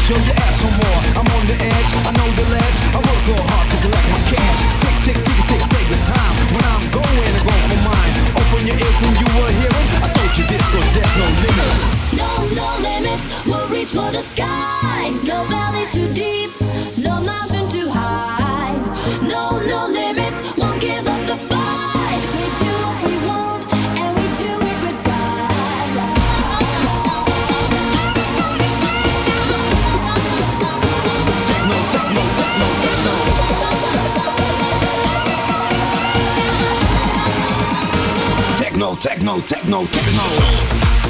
Show your ass some more. I'm on the edge, I know the ledge. I work real hard to collect my cash. Tick, tick, tick, tick, take the time. When I'm going to go for mine. Open your ears and you will hear it. I told you this, cause there's no limits. No, no limits. We'll reach for the skies. No valley too deep, no mountain too high. No, no limits. Won't give up the fight. We do what we want and we do it with pride. Techno, techno, techno, techno. Techno, techno, techno, techno.